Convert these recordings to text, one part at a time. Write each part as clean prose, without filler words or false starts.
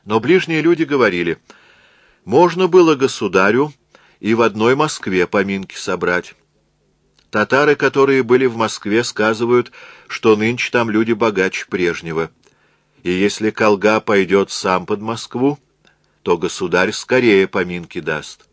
Но ближние люди говорили: можно было государю и в одной Москве поминки собрать. Татары, которые были в Москве, сказывают, что нынче там люди богаче прежнего. И если Колга пойдет сам под Москву, то государь скорее поминки даст.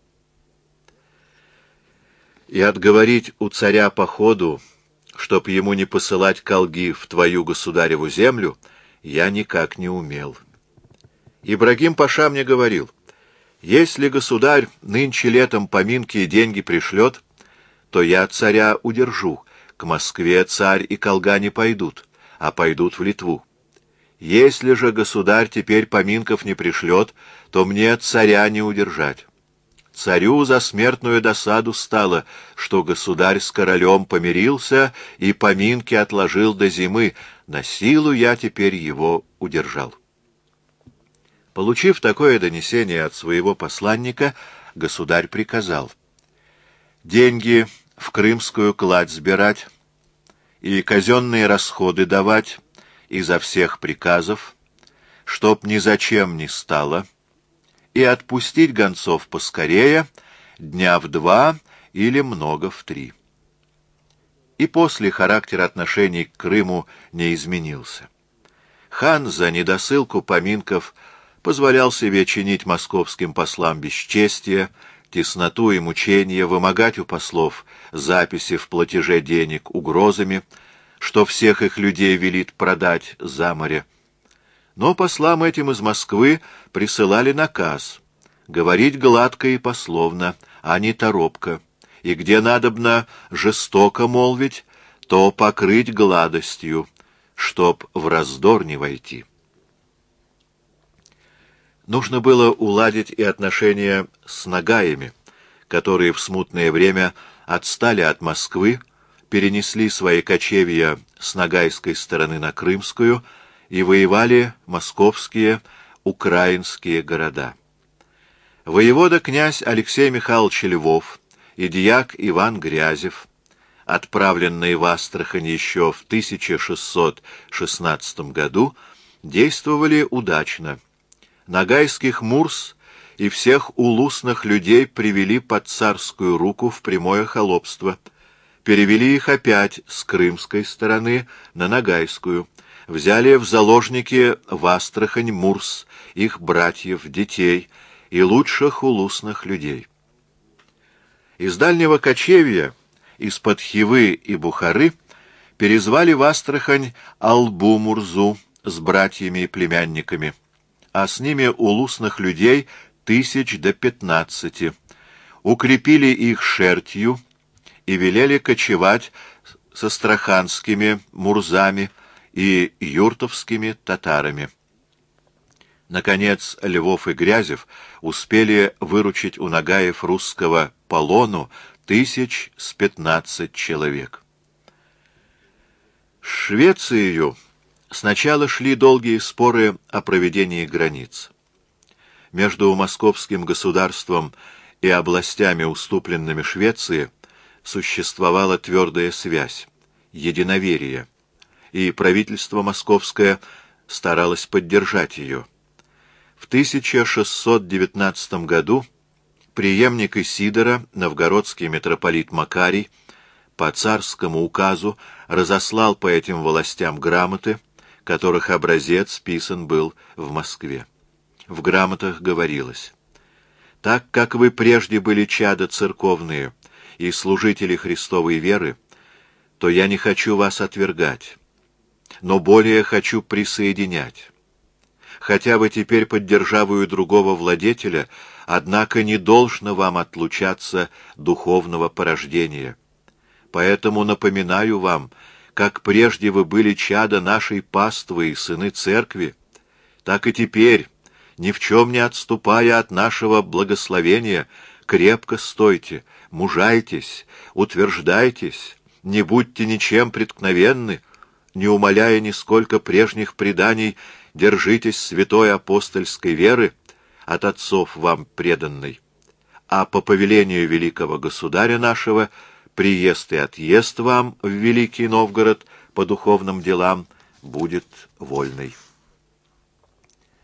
И отговорить у царя походу, чтоб ему не посылать Колги в твою государеву землю, я никак не умел. Ибрагим паша мне говорил: если государь нынче летом поминки и деньги пришлет, то я царя удержу. К Москве царь и Колга не пойдут, а пойдут в Литву. Если же государь теперь поминков не пришлет, то мне царя не удержать. Царю за смертную досаду стало, что государь с королем помирился и поминки отложил до зимы. На силу я теперь его удержал. Получив такое донесение от своего посланника, государь приказал деньги в крымскую кладь сбирать и казенные расходы давать изо всех приказов, чтоб ни зачем не стало, и отпустить гонцов поскорее, дня в 2 или много в 3. И после характер отношений к Крыму не изменился. Хан за недосылку поминков позволял себе чинить московским послам бесчестие, тесноту и мучения, вымогать у послов записи в платеже денег угрозами, что всех их людей велит продать за море. Но послам этим из Москвы присылали наказ говорить гладко и пословно, а не торопко, и где надобно жестоко молвить, то покрыть гладостью, чтоб в раздор не войти. Нужно было уладить и отношения с нагаями, которые в смутное время отстали от Москвы, перенесли свои кочевья с нагайской стороны на крымскую и воевали московские, украинские города. Воевода князь Алексей Михайлович Львов и дьяк Иван Грязев, отправленные в Астрахань еще в 1616 году, действовали удачно. Нагайских мурс и всех улусных людей привели под царскую руку в прямое холопство, перевели их опять с крымской стороны на нагайскую, взяли в заложники в Астрахань мурс, их братьев, детей и лучших улусных людей. Из дальнего кочевья, из-под Хивы и Бухары, перезвали в Астрахань Албу-Мурзу с братьями и племянниками, а с ними улусных людей 15 укрепили их шертью и велели кочевать с астраханскими мурзами и юртовскими татарами. Наконец, Львов и Грязев успели выручить у нагаев русского полону 15 человек. С Швецией сначала шли долгие споры о проведении границ. Между московским государством и областями, уступленными Швеции, существовала твердая связь, единоверие, и правительство московское старалось поддержать ее. В 1619 году преемник Исидора, новгородский митрополит Макарий, по царскому указу разослал по этим властям грамоты, которых образец писан был в Москве. В грамотах говорилось: «Так как вы прежде были чада церковные и служители Христовой веры, то я не хочу вас отвергать, но более хочу присоединять. Хотя вы теперь под державою другого владетеля, однако не должно вам отлучаться духовного порождения. Поэтому напоминаю вам, как прежде вы были чада нашей паствы и сыны церкви, так и теперь, ни в чем не отступая от нашего благословения, крепко стойте, мужайтесь, утверждайтесь, не будьте ничем преткновенны, не умаляя нисколько прежних преданий, держитесь святой апостольской веры, от отцов вам преданной. А по повелению великого государя нашего приезд и отъезд вам в Великий Новгород по духовным делам будет вольный».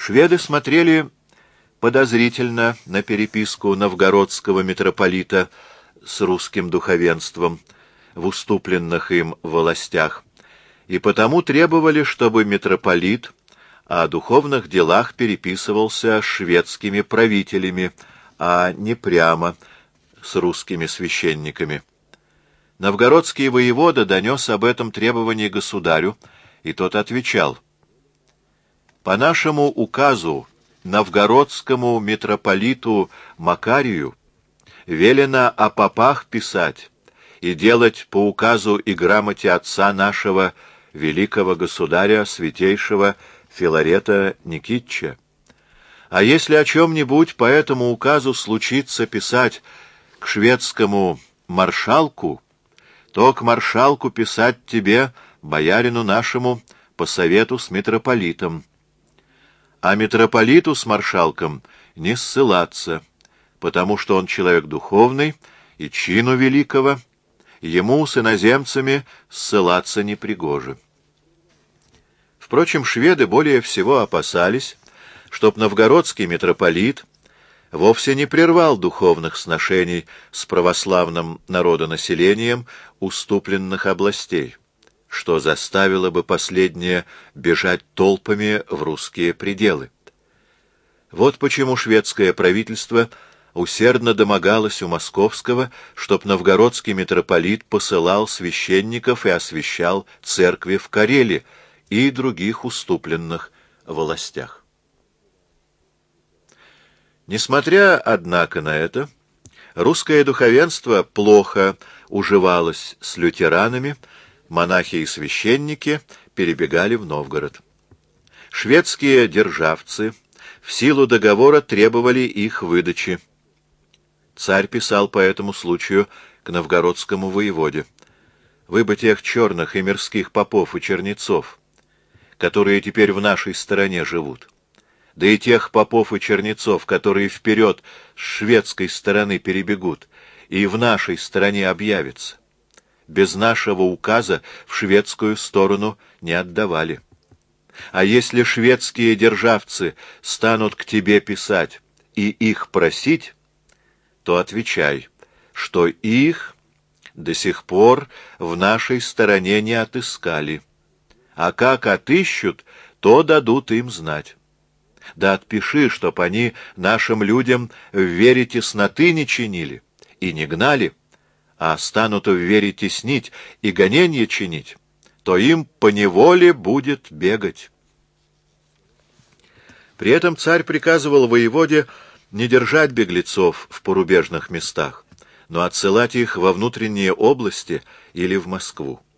Шведы смотрели подозрительно на переписку новгородского митрополита с русским духовенством в уступленных им властях, и потому требовали, чтобы митрополит о духовных делах переписывался с шведскими правителями, а не прямо с русскими священниками. Новгородский воевода донес об этом требовании государю, и тот отвечал: «По нашему указу новгородскому митрополиту Макарию велено о попах писать и делать по указу и грамоте отца нашего великого государя святейшего Филарета Никитича. А если о чем-нибудь по этому указу случится писать к шведскому маршалку, то к маршалку писать тебе, боярину нашему, по совету с митрополитом, а митрополиту с маршалком не ссылаться, потому что он человек духовный и чину великого, ему с иноземцами ссылаться непригоже». Впрочем, шведы более всего опасались, чтоб новгородский митрополит вовсе не прервал духовных сношений с православным народонаселением уступленных областей, что заставило бы последнее бежать толпами в русские пределы. Вот почему шведское правительство усердно домогалось у московского, чтоб новгородский митрополит посылал священников и освящал церкви в Карелии и других уступленных властях. Несмотря, однако, на это, русское духовенство плохо уживалось с лютеранами, монахи и священники перебегали в Новгород. Шведские державцы в силу договора требовали их выдачи. Царь писал по этому случаю к новгородскому воеводе: «Вы бы тех черных и мирских попов и чернецов, которые теперь в нашей стороне живут, да и тех попов и чернецов, которые вперед с шведской стороны перебегут и в нашей стороне объявятся, без нашего указа в шведскую сторону не отдавали. А если шведские державцы станут к тебе писать и их просить, то отвечай, что их до сих пор в нашей стороне не отыскали, а как отыщут, то дадут им знать. Да отпиши, чтоб они нашим людям в вере тесноты не чинили и не гнали, а станут в вере теснить и гоненье чинить, то им поневоле будет бегать». При этом царь приказывал воеводе не держать беглецов в порубежных местах, но отсылать их во внутренние области или в Москву.